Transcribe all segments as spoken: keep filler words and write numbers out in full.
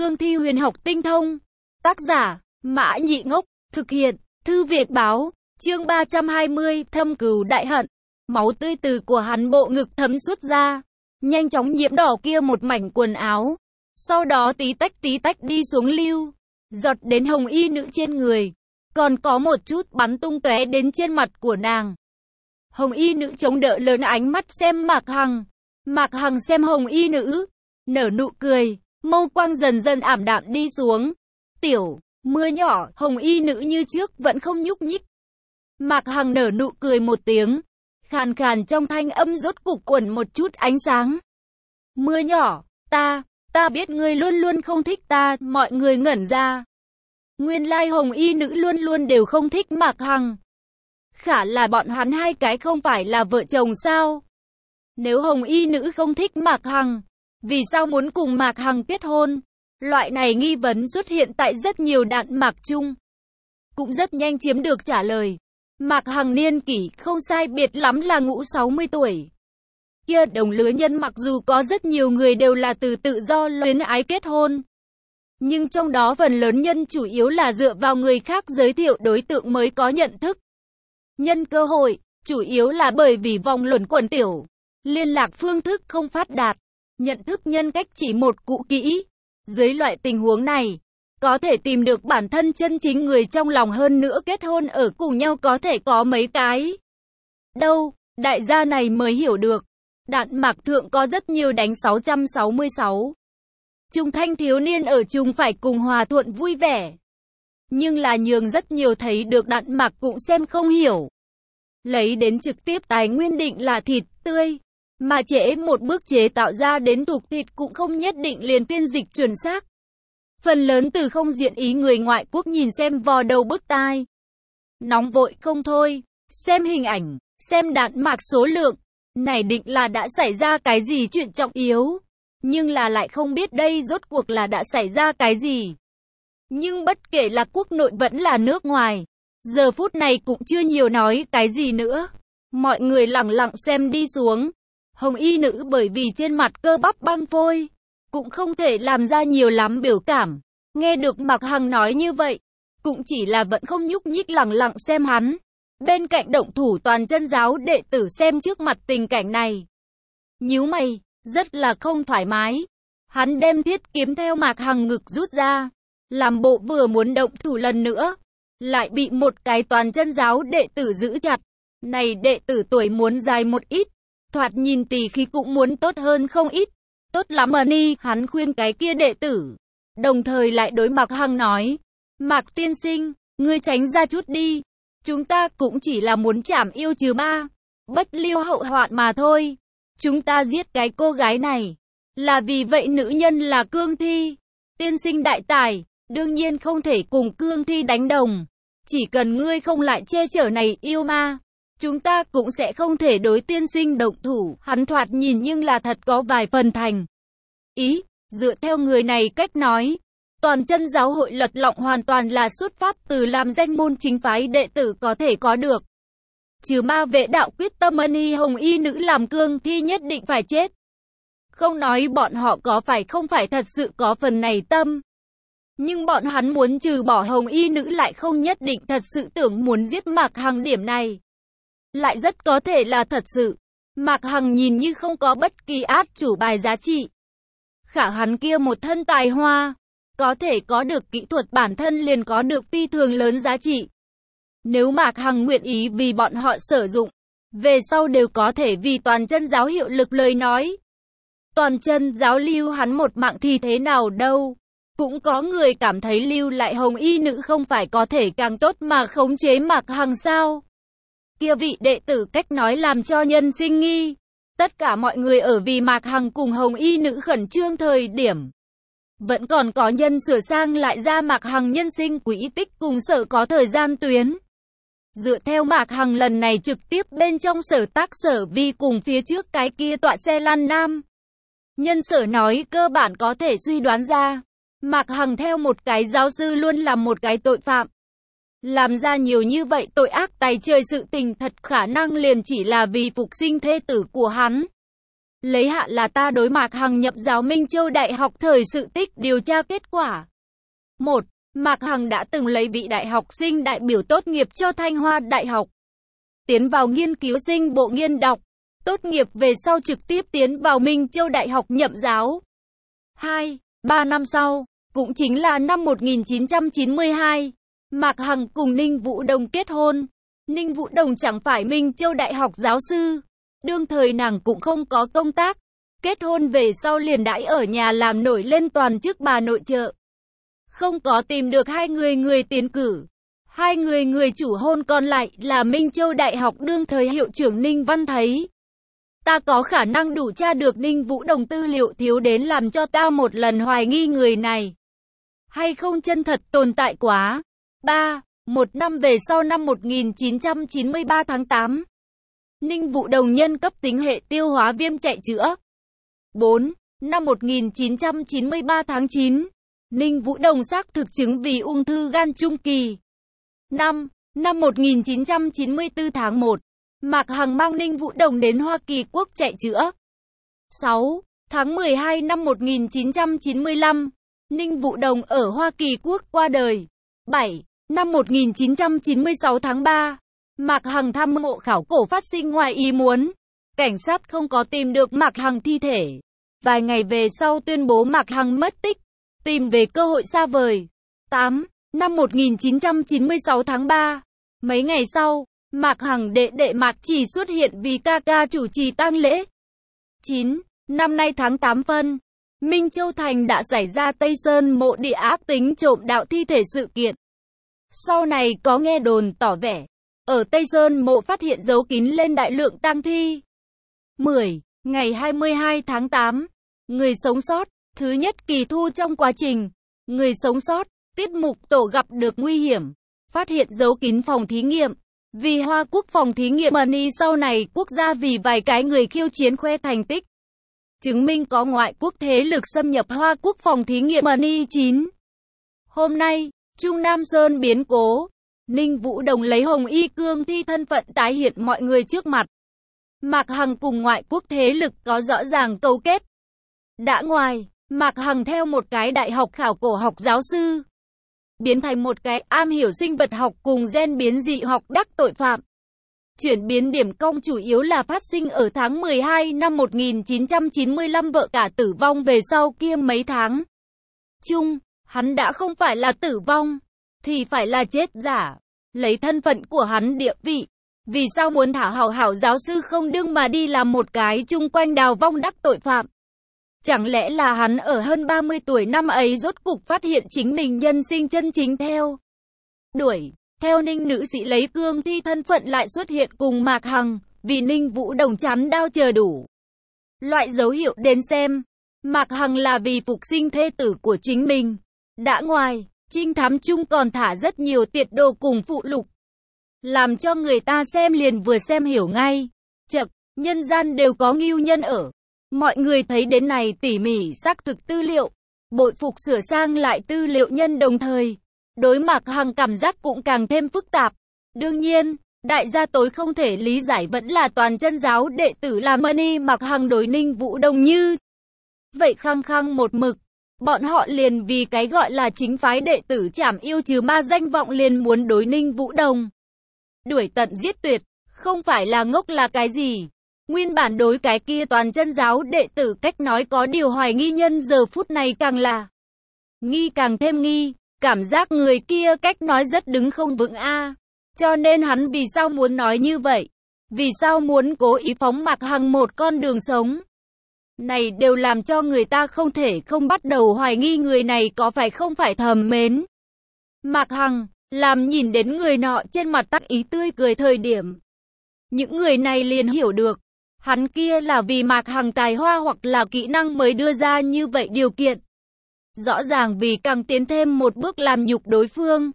cương thi huyền học tinh thông. Tác giả, Mã Nhị Ngốc, thực hiện, Thư Việt báo, chương ba trăm hai mươi, thâm cừu đại hận. Máu tươi từ của hắn bộ ngực thấm suốt ra, nhanh chóng nhiễm đỏ kia một mảnh quần áo. Sau đó tí tách tí tách đi xuống lưu, giọt đến hồng y nữ trên người. Còn có một chút bắn tung tóe đến trên mặt của nàng. Hồng y nữ chống đỡ lớn ánh mắt xem Mạc Hằng. Mạc Hằng xem hồng y nữ, nở nụ cười, mâu quang dần dần ảm đạm đi xuống. Tiểu, mưa nhỏ, hồng y nữ như trước vẫn không nhúc nhích. Mạc Hằng nở nụ cười một tiếng, khàn khàn trong thanh âm rốt cục quẩn một chút ánh sáng. Mưa nhỏ, ta, ta biết ngươi luôn luôn không thích ta, mọi người ngẩn ra. Nguyên lai hồng y nữ luôn luôn đều không thích Mạc Hằng. Khả là bọn hắn hai cái không phải là vợ chồng sao? Nếu hồng y nữ không thích Mạc Hằng, vì sao muốn cùng Mạc Hằng kết hôn? Loại này nghi vấn xuất hiện tại rất nhiều đạn mạc chung. Cũng rất nhanh chiếm được trả lời. Mạc Hằng niên kỷ không sai biệt lắm là ngũ sáu mươi tuổi. Kia đồng lứa nhân mặc dù có rất nhiều người đều là từ tự do luyến ái kết hôn. Nhưng trong đó phần lớn nhân chủ yếu là dựa vào người khác giới thiệu đối tượng mới có nhận thức. Nhân cơ hội, chủ yếu là bởi vì vòng luẩn quẩn tiểu. Liên lạc phương thức không phát đạt. Nhận thức nhân cách chỉ một cũ kỹ. Dưới loại tình huống này, có thể tìm được bản thân chân chính người trong lòng hơn nữa kết hôn ở cùng nhau có thể có mấy cái. Đâu, đại gia này mới hiểu được. Đạn mạc thượng có rất nhiều đánh sáu trăm sáu mươi sáu. Trung thanh thiếu niên ở chung phải cùng hòa thuận vui vẻ. Nhưng là nhường rất nhiều thấy được đạn mạc cũng xem không hiểu. Lấy đến trực tiếp tài nguyên định là thịt tươi. Mà trễ một bước chế tạo ra đến tục thịt cũng không nhất định liền phiên dịch chuẩn xác. Phần lớn từ không diện ý người ngoại quốc nhìn xem vò đầu bức tai. Nóng vội không thôi, xem hình ảnh, xem đạn mạc số lượng. Này định là đã xảy ra cái gì chuyện trọng yếu. Nhưng là lại không biết đây rốt cuộc là đã xảy ra cái gì. Nhưng bất kể là quốc nội vẫn là nước ngoài, giờ phút này cũng chưa nhiều nói cái gì nữa. Mọi người lặng lặng xem đi xuống. Hồng y nữ bởi vì trên mặt cơ bắp băng phôi, cũng không thể làm ra nhiều lắm biểu cảm. Nghe được Mạc Hằng nói như vậy, cũng chỉ là vẫn không nhúc nhích lặng lặng xem hắn. Bên cạnh động thủ toàn chân giáo đệ tử xem trước mặt tình cảnh này. Nhíu mày, rất là không thoải mái. Hắn đem thiết kiếm theo Mạc Hằng ngực rút ra, làm bộ vừa muốn động thủ lần nữa, lại bị một cái toàn chân giáo đệ tử giữ chặt. Này đệ tử tuổi muốn dài một ít, thoạt nhìn tỳ khí cũng muốn tốt hơn không ít. Tốt lắm mà ni, hắn khuyên cái kia đệ tử. Đồng thời lại đối Mạc Hằng nói, Mạc tiên sinh, ngươi tránh ra chút đi. Chúng ta cũng chỉ là muốn trảm yêu trừ ma, bất lưu hậu hoạn mà thôi. Chúng ta giết cái cô gái này, là vì vậy nữ nhân là cương thi. Tiên sinh đại tài, đương nhiên không thể cùng cương thi đánh đồng. Chỉ cần ngươi không lại che chở này yêu ma, chúng ta cũng sẽ không thể đối tiên sinh động thủ. Hắn thoạt nhìn nhưng là thật có vài phần thành ý. Dựa theo người này cách nói, toàn chân giáo hội lật lọng hoàn toàn là xuất phát từ làm danh môn chính phái đệ tử có thể có được. Trừ ma vệ đạo quyết tâm ân y hồng y nữ làm cương thi nhất định phải chết. Không nói bọn họ có phải không phải thật sự có phần này tâm. Nhưng bọn hắn muốn trừ bỏ hồng y nữ lại không nhất định thật sự tưởng muốn giết Mạc Hằng, điểm này lại rất có thể là thật sự. Mạc Hằng nhìn như không có bất kỳ át chủ bài giá trị. Khả hắn kia một thân tài hoa, có thể có được kỹ thuật bản thân liền có được phi thường lớn giá trị. Nếu Mạc Hằng nguyện ý vì bọn họ sử dụng, về sau đều có thể vì toàn chân giáo hiệu lực lời nói. Toàn chân giáo lưu hắn một mạng thì thế nào đâu. Cũng có người cảm thấy lưu lại hồng y nữ không phải có thể càng tốt mà khống chế Mạc Hằng sao. Kia vị đệ tử cách nói làm cho nhân sinh nghi. Tất cả mọi người ở vì Mạc Hằng cùng hồng y nữ khẩn trương thời điểm. Vẫn còn có nhân sửa sang lại ra Mạc Hằng nhân sinh quỹ tích cùng sở có thời gian tuyến. Dựa theo Mạc Hằng lần này trực tiếp bên trong sở tác sở vi cùng phía trước cái kia tọa xe lăn nam. Nhân sở nói cơ bản có thể suy đoán ra. Mạc Hằng theo một cái giáo sư luôn là một cái tội phạm. Làm ra nhiều như vậy tội ác tày trời sự tình thật khả năng liền chỉ là vì phục sinh thê tử của hắn. Lấy hạ là ta đối Mạc Hằng nhập giáo Minh Châu Đại học thời sự tích điều tra kết quả. một. Mạc Hằng đã từng lấy vị đại học sinh đại biểu tốt nghiệp cho Thanh Hoa Đại học. Tiến vào nghiên cứu sinh bộ nghiên đọc. Tốt nghiệp về sau trực tiếp tiến vào Minh Châu Đại học nhậm giáo. hai. Ba năm sau, cũng chính là năm một nghìn chín trăm chín mươi hai, Mạc Hằng cùng Ninh Vũ Đồng kết hôn. Ninh Vũ Đồng chẳng phải Minh Châu Đại học giáo sư. Đương thời nàng cũng không có công tác. Kết hôn về sau liền đãi ở nhà làm nổi lên toàn chức bà nội trợ. Không có tìm được hai người người tiến cử. Hai người người chủ hôn còn lại là Minh Châu Đại học đương thời hiệu trưởng Ninh Văn thấy. Ta có khả năng đủ tra được Ninh Vũ Đồng tư liệu thiếu đến làm cho ta một lần hoài nghi người này. Hay không chân thật tồn tại quá. ba. Một năm về sau năm một nghìn chín trăm chín mươi ba tháng tám. Ninh Vũ Đồng nhân cấp tính hệ tiêu hóa viêm chạy chữa. bốn. Năm một nghìn chín trăm chín mươi ba tháng chín. Ninh Vũ Đồng xác thực chứng vì ung thư gan trung kỳ. năm. Năm một nghìn chín trăm chín mươi tư tháng một. Mạc Hằng mang Ninh Vũ Đồng đến Hoa Kỳ Quốc chạy chữa. sáu. Tháng mười hai năm một nghìn chín trăm chín mươi lăm. Ninh Vũ Đồng ở Hoa Kỳ Quốc qua đời. bảy. Năm một nghìn chín trăm chín mươi sáu tháng ba. Mạc Hằng thăm mộ khảo cổ phát sinh ngoài ý muốn. Cảnh sát không có tìm được Mạc Hằng thi thể. Vài ngày về sau tuyên bố Mạc Hằng mất tích. Tìm về cơ hội xa vời. tám. Năm một nghìn chín trăm chín mươi sáu tháng ba. Mấy ngày sau, Mạc Hằng đệ đệ Mạc Chỉ xuất hiện vì ca ca chủ trì tang lễ. chín. Năm nay tháng tám phân, Minh Châu Thành đã xảy ra Tây Sơn mộ địa ác tính trộm đạo thi thể sự kiện. Sau này có nghe đồn tỏ vẻ, ở Tây Sơn mộ phát hiện giấu kín lên đại lượng tang thi. mười. Ngày hai mươi hai tháng tám, người sống sót, thứ nhất kỳ thu trong quá trình, người sống sót, tiết mục tổ gặp được nguy hiểm, phát hiện giấu kín phòng thí nghiệm. Vì Hoa Quốc phòng thí nghiệm Money sau này quốc gia vì vài cái người khiêu chiến khoe thành tích. Chứng minh có ngoại quốc thế lực xâm nhập Hoa Quốc phòng thí nghiệm Money chín. Hôm nay, Trung Nam Sơn biến cố. Ninh Vũ Đồng lấy Hồng Y cương thi thân phận tái hiện mọi người trước mặt. Mạc Hằng cùng ngoại quốc thế lực có rõ ràng cấu kết. Đã ngoài, Mạc Hằng theo một cái đại học khảo cổ học giáo sư. Biến thành một cái am hiểu sinh vật học cùng gen biến dị học đắc tội phạm. Chuyển biến điểm công chủ yếu là phát sinh ở tháng mười hai năm một nghìn chín trăm chín mươi lăm vợ cả tử vong về sau kia mấy tháng. Chung, hắn đã không phải là tử vong, thì phải là chết giả. Lấy thân phận của hắn địa vị, vì sao muốn thả hảo hảo giáo sư không đương mà đi làm một cái chung quanh đào vong đắc tội phạm. Chẳng lẽ là hắn ở hơn ba mươi tuổi năm ấy rốt cục phát hiện chính mình nhân sinh chân chính theo đuổi, theo Ninh nữ sĩ lấy cương thi thân phận lại xuất hiện cùng Mạc Hằng, vì Ninh Vũ Đồng chắn đao chờ đủ loại dấu hiệu đến xem, Mạc Hằng là vì phục sinh thê tử của chính mình. Đã ngoài, trinh thám chung còn thả rất nhiều tiệt đồ cùng phụ lục, làm cho người ta xem liền vừa xem hiểu ngay. Chậc, nhân gian đều có ngưu nhân ở. Mọi người thấy đến này tỉ mỉ xác thực tư liệu, bội phục sửa sang lại tư liệu nhân đồng thời. Đối Mạc Hằng cảm giác cũng càng thêm phức tạp. Đương nhiên, đại gia tối không thể lý giải vẫn là toàn chân giáo đệ tử là Money Mạc Hằng đối Ninh Vũ Đồng như vậy khăng khăng một mực. Bọn họ liền vì cái gọi là chính phái đệ tử trảm yêu trừ ma danh vọng liền muốn đối Ninh Vũ Đồng đuổi tận giết tuyệt, không phải là ngốc là cái gì. Nguyên bản đối cái kia toàn chân giáo đệ tử cách nói có điều hoài nghi nhân giờ phút này càng là nghi càng thêm nghi, cảm giác người kia cách nói rất đứng không vững a. Cho nên hắn vì sao muốn nói như vậy? Vì sao muốn cố ý phóng Mạc Hằng một con đường sống? Này đều làm cho người ta không thể không bắt đầu hoài nghi người này có phải không phải thầm mến Mạc Hằng, làm nhìn đến người nọ trên mặt tắc ý tươi cười thời điểm. Những người này liền hiểu được, hắn kia là vì Mạc Hằng tài hoa hoặc là kỹ năng mới đưa ra như vậy điều kiện. Rõ ràng vì càng tiến thêm một bước làm nhục đối phương.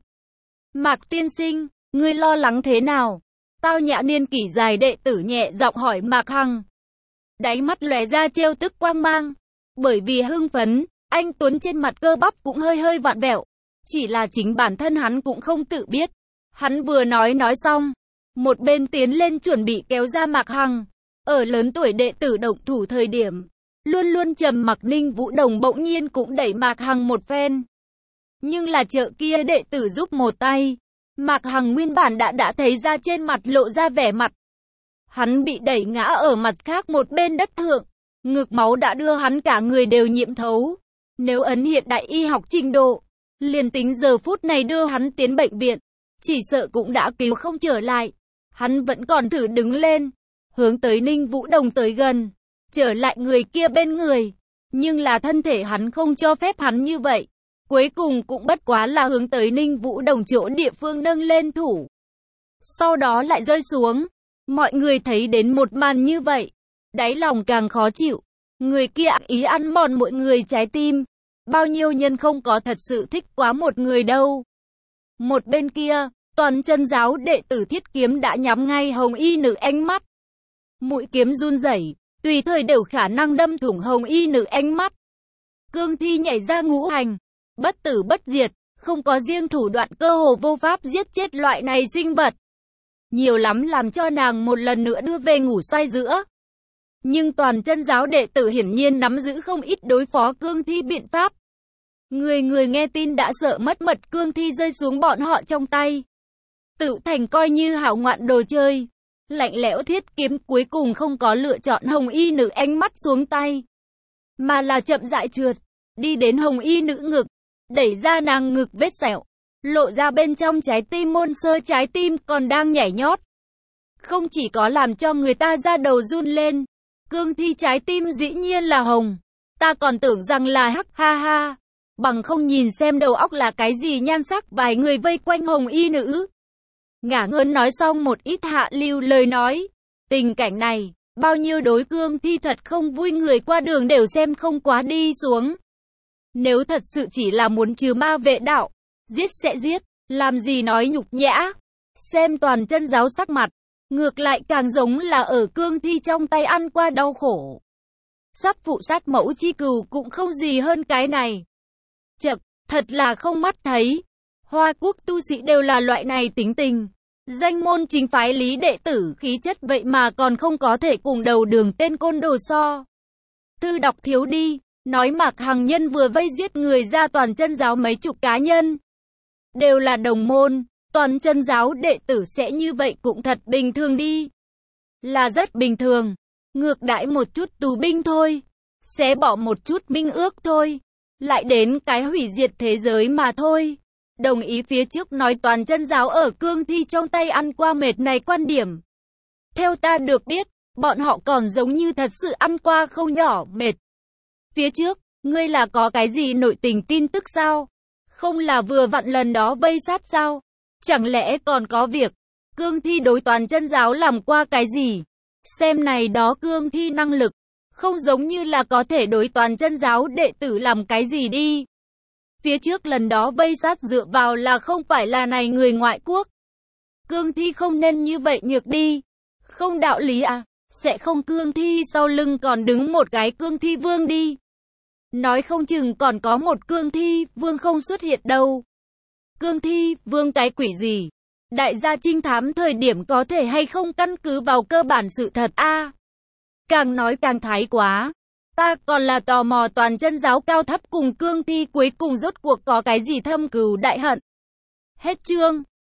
Mạc tiên sinh, ngươi lo lắng thế nào? Tao Nhã niên kỷ dài đệ tử nhẹ giọng hỏi Mạc Hằng. Đáy mắt lóe ra trêu tức quang mang. Bởi vì hưng phấn, anh Tuấn trên mặt cơ bắp cũng hơi hơi vặn vẹo. Chỉ là chính bản thân hắn cũng không tự biết. Hắn vừa nói nói xong, một bên tiến lên chuẩn bị kéo ra Mạc Hằng. Ở lớn tuổi đệ tử động thủ thời điểm, luôn luôn trầm mặc Ninh Vũ Đồng bỗng nhiên cũng đẩy Mạc Hằng một phen. Nhưng là chợ kia đệ tử giúp một tay. Mạc Hằng nguyên bản đã đã thấy ra trên mặt lộ ra vẻ mặt. Hắn bị đẩy ngã ở mặt khác một bên đất thượng. Ngực máu đã đưa hắn cả người đều nhiễm thấu. Nếu ấn hiện đại y học trình độ, liền tính giờ phút này đưa hắn tiến bệnh viện, chỉ sợ cũng đã cứu không trở lại. Hắn vẫn còn thử đứng lên, hướng tới Ninh Vũ Đồng tới gần, trở lại người kia bên người. Nhưng là thân thể hắn không cho phép hắn như vậy. Cuối cùng cũng bất quá là hướng tới Ninh Vũ Đồng chỗ địa phương nâng lên thủ. Sau đó lại rơi xuống. Mọi người thấy đến một màn như vậy, đáy lòng càng khó chịu. Người kia ác ý ăn mòn mọi người trái tim. Bao nhiêu nhân không có thật sự thích quá một người đâu. Một bên kia, toàn chân giáo đệ tử Thiết Kiếm đã nhắm ngay hồng y nữ ánh mắt. Mũi kiếm run rẩy, tùy thời đều khả năng đâm thủng hồng y nữ ánh mắt. Cương thi nhảy ra ngũ hành, bất tử bất diệt, không có riêng thủ đoạn cơ hồ vô pháp giết chết loại này sinh vật. Nhiều lắm làm cho nàng một lần nữa đưa về ngủ say giữa. Nhưng toàn chân giáo đệ tử hiển nhiên nắm giữ không ít đối phó cương thi biện pháp. Người người nghe tin đã sợ mất mật cương thi rơi xuống bọn họ trong tay. Tự thành coi như hảo ngoạn đồ chơi. Lạnh lẽo Thiết Kiếm cuối cùng không có lựa chọn hồng y nữ ánh mắt xuống tay. Mà là chậm rãi trượt, đi đến hồng y nữ ngực, đẩy ra nàng ngực vết sẹo. Lộ ra bên trong trái tim môn sơ trái tim còn đang nhảy nhót. Không chỉ có làm cho người ta ra đầu run lên. Cương thi trái tim dĩ nhiên là hồng. Ta còn tưởng rằng là hắc ha ha. Bằng không nhìn xem đầu óc là cái gì nhan sắc vài người vây quanh hồng y nữ. Ngả ngớn nói xong một ít hạ lưu lời nói. Tình cảnh này, bao nhiêu đối cương thi thật không vui người qua đường đều xem không quá đi xuống. Nếu thật sự chỉ là muốn trừ ma vệ đạo, giết sẽ giết, làm gì nói nhục nhã. Xem toàn chân giáo sắc mặt, ngược lại càng giống là ở cương thi trong tay ăn qua đau khổ. Sát phụ sát mẫu chi cừu cũng không gì hơn cái này. Chậc, thật là không mắt thấy. Hoa quốc tu sĩ đều là loại này tính tình. Danh môn chính phái lý đệ tử khí chất vậy mà còn không có thể cùng đầu đường tên côn đồ so. Thư đọc thiếu đi, nói Mạc Hằng nhân vừa vây giết người ra toàn chân giáo mấy chục cá nhân. Đều là đồng môn, toàn chân giáo đệ tử sẽ như vậy cũng thật bình thường đi. Là rất bình thường, ngược đãi một chút tù binh thôi, sẽ bỏ một chút minh ước thôi, lại đến cái hủy diệt thế giới mà thôi. Đồng ý phía trước nói toàn chân giáo ở cương thi trong tay ăn qua mệt này quan điểm. Theo ta được biết, bọn họ còn giống như thật sự ăn qua không nhỏ mệt. Phía trước, ngươi là có cái gì nội tình tin tức sao? Không là vừa vặn lần đó vây sát sao? Chẳng lẽ còn có việc cương thi đối toàn chân giáo làm qua cái gì? Xem này đó cương thi năng lực, không giống như là có thể đối toàn chân giáo đệ tử làm cái gì đi. Phía trước lần đó vây sát dựa vào là không phải là này người ngoại quốc. Cương thi không nên như vậy nhược đi. Không đạo lý à, sẽ không cương thi sau lưng còn đứng một cái cương thi vương đi. Nói không chừng còn có một cương thi vương không xuất hiện đâu. Cương thi vương cái quỷ gì? Đại gia trinh thám thời điểm có thể hay không căn cứ vào cơ bản sự thật a? À, càng nói càng thái quá. Ta còn là tò mò toàn chân giáo cao thấp cùng cương thi cuối cùng rốt cuộc có cái gì thâm cừu đại hận. Hết chương.